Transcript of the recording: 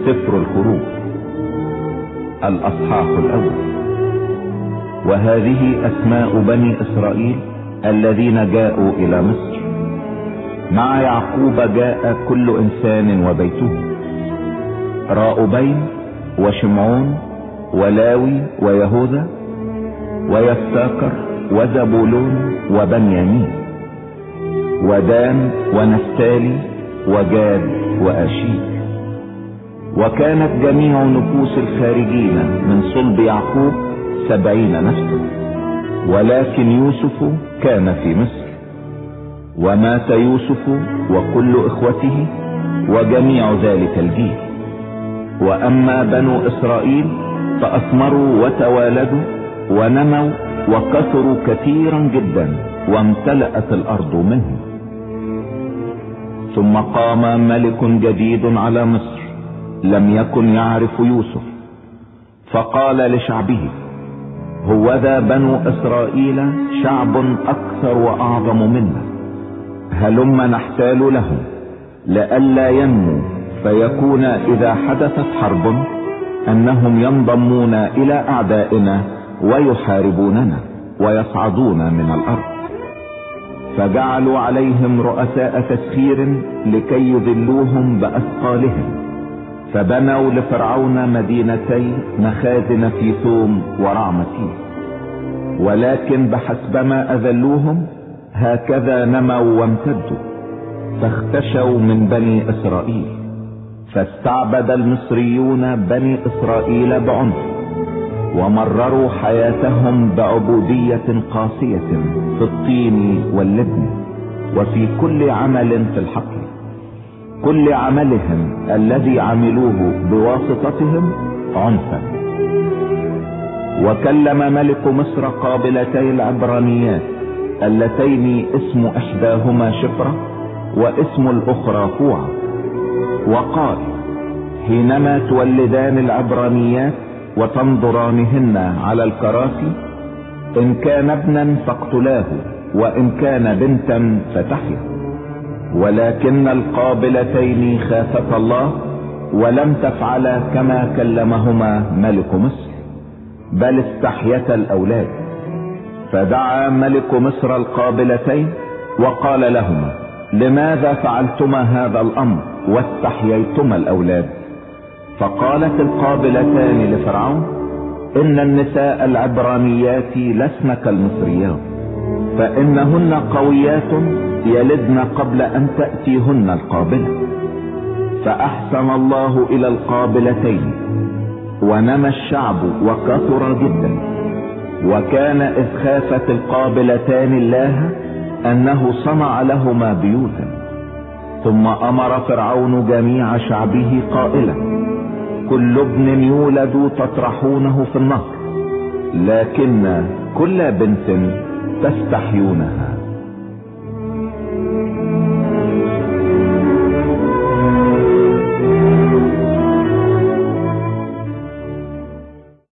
سفر الخروج الأصحاح الأول. وهذه أسماء بني إسرائيل الذين جاءوا إلى مصر. مع يعقوب جاء كل إنسان وبيته: راؤبين وشمعون ولاوي ويهوذا ويساكر وزبولون وبنيامين ودان ونفتالي وجاد وآشير. وكانت جميع نفوس الخارجين من صلب يعقوب 70 نفسا، ولكن يوسف كان في مصر. ومات يوسف وكل إخوته وجميع ذلك الجيل. وأما بنو إسرائيل فأثمروا وتوالدوا ونموا وكثروا كثيرا جدا، وامتلأت الأرض منهم. ثم قام ملك جديد على مصر لم يكن يعرف يوسف، فقال لشعبه: هوذا بنو إسرائيل شعب أكثر وأعظم منا، هلم نحتال لهم لئلا ينموا، فيكون إذا حدثت حرب أنهم ينضمون إلى أعدائنا ويحاربوننا ويصعدون من الأرض. فجعلوا عليهم رؤساء تسخير لكي يذلوهم بأثقالهم، فبنوا لفرعون مدينتي مخازن في ثوم ورعمتيم. ولكن بحسبما أذلوهم هكذا نموا وامتدوا، فاختشوا من بني إسرائيل. فاستعبد المصريون بني إسرائيل بعنف، ومرروا حياتهم بعبودية قاسية في الطين واللبن وفي كل عمل في الحقل، كل عملهم الذي عملوه بواسطتهم عنفا. وكلم ملك مصر قابلتي العبرانيات اللتين اسم احداهما شفرة واسم الاخرى فوعة، وقال: حينما تولدان العبرانيات وتنظرانهن على الكراسي، ان كان ابنا فاقتلاه، وان كان بنتا فتحيا. ولكن القابلتين خافتا الله ولم تفعلا كما كلمهما ملك مصر، بل استحيتا الاولاد. فدعا ملك مصر القابلتين وقال لهما: لماذا فعلتما هذا الامر واستحييتما الاولاد؟ فقالت القابلتان لفرعون: ان النساء العبرانيات لسن كالمصريات، فانهن قويات يلدن قبل ان تأتيهن القابلة. فاحسن الله الى القابلتين، ونمى الشعب وكثر جدا. وكان اذ خافت القابلتان الله انه صنع لهما بيوتا. ثم امر فرعون جميع شعبه قائلا: كل ابن يولد تطرحونه في النهر، لكن كل بنت تستحيونها.